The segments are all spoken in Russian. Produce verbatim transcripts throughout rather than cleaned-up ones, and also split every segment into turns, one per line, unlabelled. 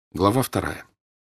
Глава вторая.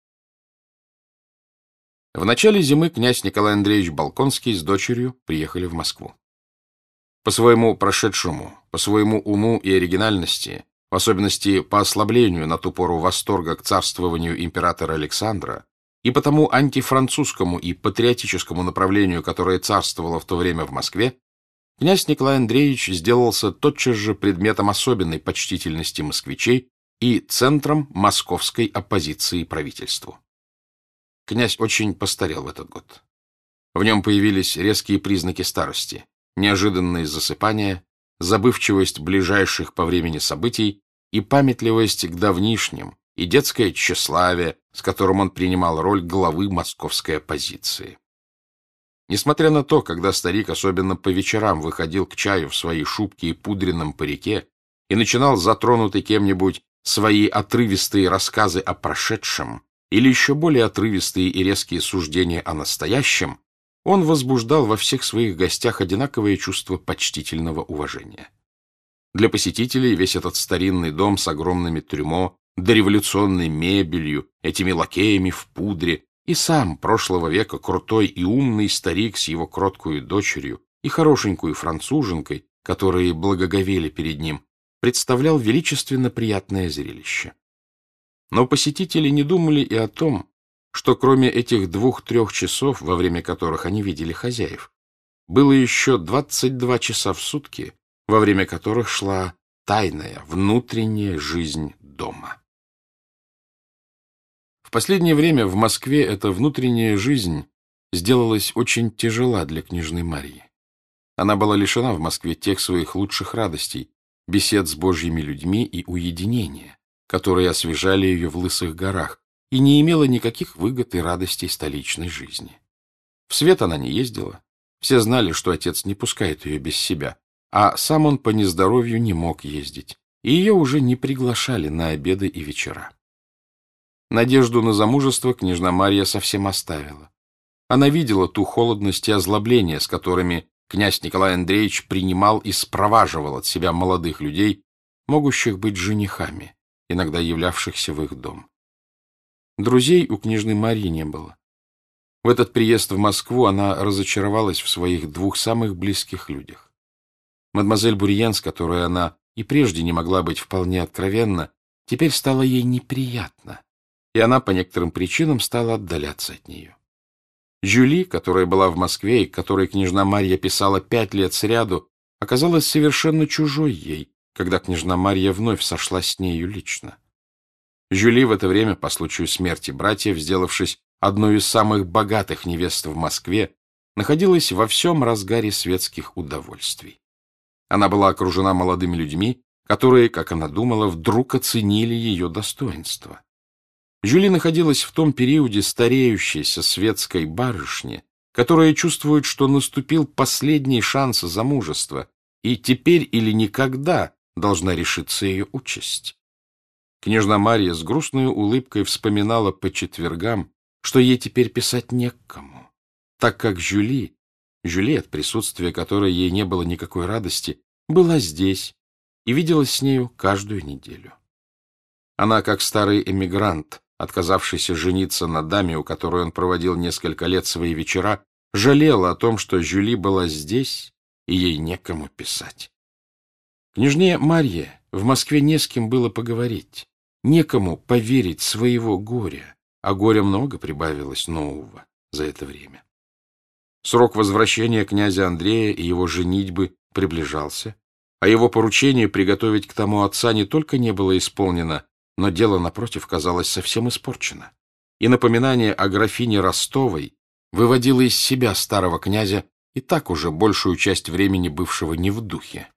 В начале зимы князь Николай Андреевич Болконский с дочерью приехали в Москву. По своему прошедшему, по своему уму и оригинальности, в особенности по ослаблению на ту пору восторга к царствованию императора Александра и по тому антифранцузскому и патриотическому направлению, которое царствовало в то время в Москве, князь Николай Андреевич сделался тотчас же предметом особенной почтительности москвичей и центром московской оппозиции правительству. Князь очень постарел в этот год. В нем появились резкие признаки старости, неожиданные засыпания, забывчивость ближайших по времени событий и памятливость к давнишним, и детское тщеславие, с которым он принимал роль главы московской оппозиции. Несмотря на то, когда старик особенно по вечерам выходил к чаю в своей шубке и пудренном парике и начинал затронутый кем-нибудь свои отрывистые рассказы о прошедшем или еще более отрывистые и резкие суждения о настоящем, он возбуждал во всех своих гостях одинаковое чувство почтительного уважения. Для посетителей весь этот старинный дом с огромными трюмо, дореволюционной мебелью, этими лакеями в пудре, и сам прошлого века крутой и умный старик с его кроткую дочерью и хорошенькую француженкой, которые благоговели перед ним, представлял величественно приятное зрелище. Но посетители не думали и о том, что кроме этих двух-трех часов, во время которых они видели хозяев, было еще двадцать два часа в сутки, во время которых шла тайная, внутренняя жизнь дома. В последнее время в Москве эта внутренняя жизнь сделалась очень тяжела для княжны Марьи. Она была лишена в Москве тех своих лучших радостей, бесед с божьими людьми и уединения, которые освежали ее в Лысых горах, и не имела никаких выгод и радостей столичной жизни. В свет она не ездила, все знали, что отец не пускает ее без себя, а сам он по нездоровью не мог ездить, и ее уже не приглашали на обеды и вечера. Надежду на замужество княжна Марья совсем оставила. Она видела ту холодность и озлобление, с которыми князь Николай Андреевич принимал и спроваживал от себя молодых людей, могущих быть женихами, иногда являвшихся в их дом. Друзей у княжны Марьи не было. В этот приезд в Москву она разочаровалась в своих двух самых близких людях. Мадемуазель Бурьен, с которой она и прежде не могла быть вполне откровенна, теперь стало ей неприятно, и она по некоторым причинам стала отдаляться от нее. Жюли, которая была в Москве и которой княжна Марья писала пять лет сряду, оказалась совершенно чужой ей, когда княжна Марья вновь сошлась с нею лично. Жюли в это время, по случаю смерти братьев, сделавшись одной из самых богатых невест в Москве, находилась во всем разгаре светских удовольствий. Она была окружена молодыми людьми, которые, как она думала, вдруг оценили ее достоинство. Жюли находилась в том периоде стареющейся светской барышни, которая чувствует, что наступил последний шанс замужества, и теперь или никогда должна решиться ее участь. Княжна Марья с грустной улыбкой вспоминала по четвергам, что ей теперь писать не к кому, так как Жюли, Жюли, от присутствия которой ей не было никакой радости, была здесь и виделась с нею каждую неделю. Она, как старый эмигрант, отказавшийся жениться на даме, у которой он проводил несколько лет свои вечера, жалела о том, что Жюли была здесь, и ей некому писать. Княжне Марье в Москве не с кем было поговорить, некому поверить своего горя, а горя много прибавилось нового за это время. Срок возвращения князя Андрея и его женитьбы приближался, а его поручение приготовить к тому отца не только не было исполнено, но дело, напротив, казалось совсем испорчено, и напоминание о графине Ростовой выводило из себя старого князя и так уже большую часть времени бывшего не в духе.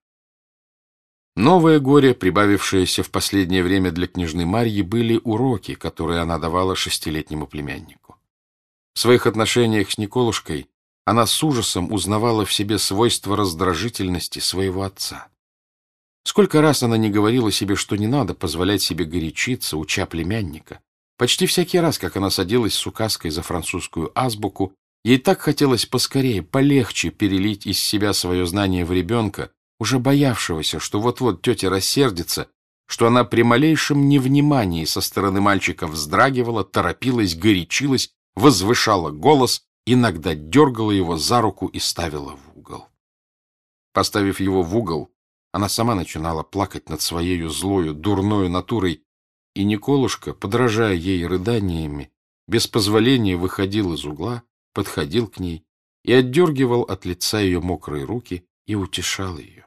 Новое горе, прибавившееся в последнее время для княжны Марьи, были уроки, которые она давала шестилетнему племяннику. В своих отношениях с Николушкой она с ужасом узнавала в себе свойства раздражительности своего отца. Сколько раз она не говорила себе, что не надо позволять себе горячиться, уча племянника. Почти всякий раз, как она садилась с указкой за французскую азбуку, ей так хотелось поскорее, полегче перелить из себя свое знание в ребенка, уже боявшегося, что вот-вот тетя рассердится, что она при малейшем невнимании со стороны мальчика вздрагивала, торопилась, горячилась, возвышала голос, иногда дергала его за руку и ставила в угол. Поставив его в угол, она сама начинала плакать над своею злою, дурною натурой, и Николушка, подражая ей рыданиями, без позволения выходил из угла, подходил к ней и отдергивал от лица ее мокрые руки и утешал ее.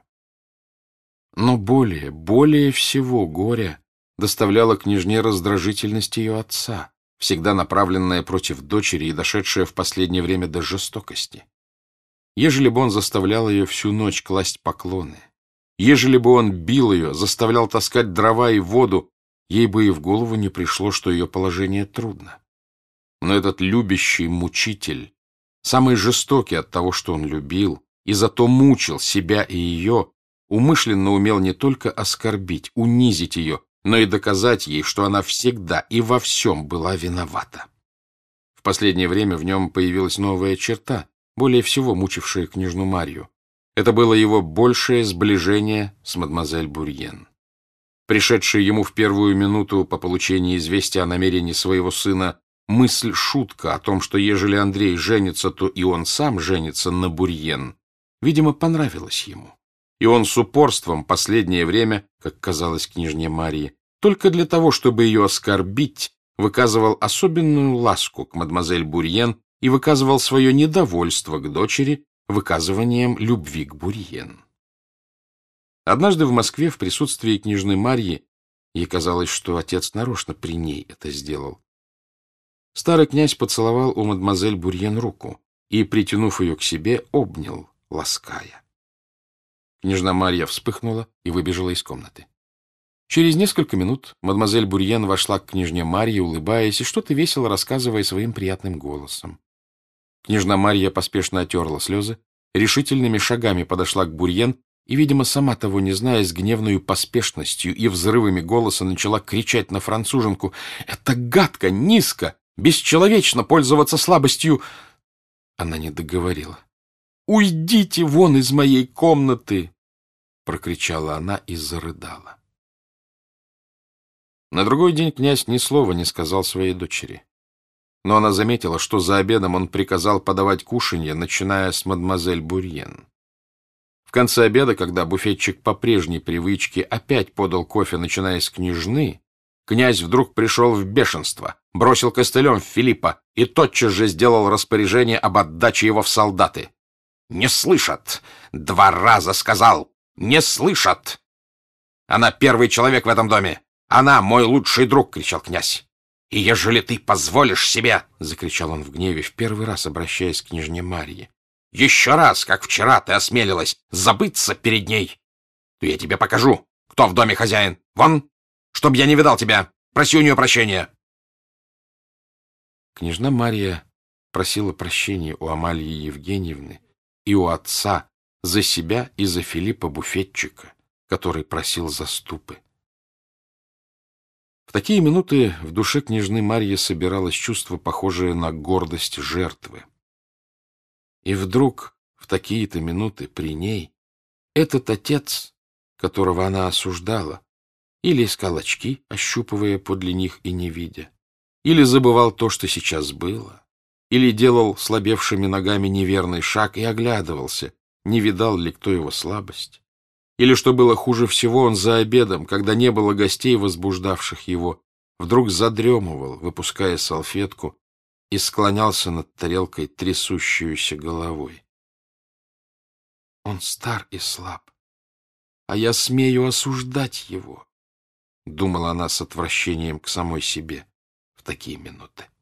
Но более, более всего горя доставляла княжне раздражительность ее отца, всегда направленная против дочери и дошедшая в последнее время до жестокости. Ежели бы он заставлял ее всю ночь класть поклоны, ежели бы он бил ее, заставлял таскать дрова и воду, ей бы и в голову не пришло, что ее положение трудно. Но этот любящий мучитель, самый жестокий от того, что он любил, и зато мучил себя и ее, умышленно умел не только оскорбить, унизить ее, но и доказать ей, что она всегда и во всем была виновата. В последнее время в нем появилась новая черта, более всего мучившая княжну Марью. Это было его большее сближение с мадемуазель Бурьен. Пришедшая ему в первую минуту по получении известия о намерении своего сына мысль-шутка о том, что ежели Андрей женится, то и он сам женится на Бурьен, видимо, понравилась ему. И он с упорством последнее время, как казалось княжне Марии, только для того, чтобы ее оскорбить, выказывал особенную ласку к мадемуазель Бурьен и выказывал свое недовольство к дочери выказыванием любви к Бурьен. Однажды в Москве в присутствии княжны Марьи ей казалось, что отец нарочно при ней это сделал. Старый князь поцеловал у мадемуазель Бурьен руку и, притянув ее к себе, обнял, лаская. Княжна Марья вспыхнула и выбежала из комнаты. Через несколько минут мадемуазель Бурьен вошла к княжне Марье, улыбаясь и что-то весело рассказывая своим приятным голосом. Княжна Марья поспешно отерла слезы, решительными шагами подошла к Бурьен и, видимо, сама того не зная, с гневной поспешностью и взрывами голоса начала кричать на француженку: «Это гадко, низко, бесчеловечно пользоваться слабостью!» Она не договорила. «Уйдите вон из моей комнаты!» — прокричала она и зарыдала. На другой день князь ни слова не сказал своей дочери. Но она заметила, что за обедом он приказал подавать кушанье, начиная с мадемуазель Бурьен. В конце обеда, когда буфетчик по прежней привычке опять подал кофе, начиная с княжны, князь вдруг пришел в бешенство, бросил костылем в Филиппа и тотчас же сделал распоряжение об отдаче его в солдаты. «Не слышат! Два раза сказал! Не слышат! Она первый человек в этом доме! Она мой лучший друг!» — кричал князь. «И ежели ты позволишь себе, — закричал он в гневе, в первый раз обращаясь к княжне Марье, — еще раз, как вчера, ты осмелилась забыться перед ней, то я тебе покажу, кто в доме хозяин. Вон, чтоб я не видал тебя. Проси у нее прощения». Княжна Марья просила прощения у Амалии Евгеньевны и у отца за себя и за Филиппа буфетчика, который просил заступы. В такие минуты в душе княжны Марьи собиралось чувство, похожее на гордость жертвы. И вдруг, в такие-то минуты при ней, этот отец, которого она осуждала, или искал очки, ощупывая подле них и не видя, или забывал то, что сейчас было, или делал слабевшими ногами неверный шаг и оглядывался, не видал ли кто его слабость. Или, что было хуже всего, он за обедом, когда не было гостей, возбуждавших его, вдруг задремывал, выпуская салфетку, и склонялся над тарелкой трясущуюся головой. «Он стар и слаб, а я смею осуждать его», — думала она с отвращением к самой себе в такие минуты.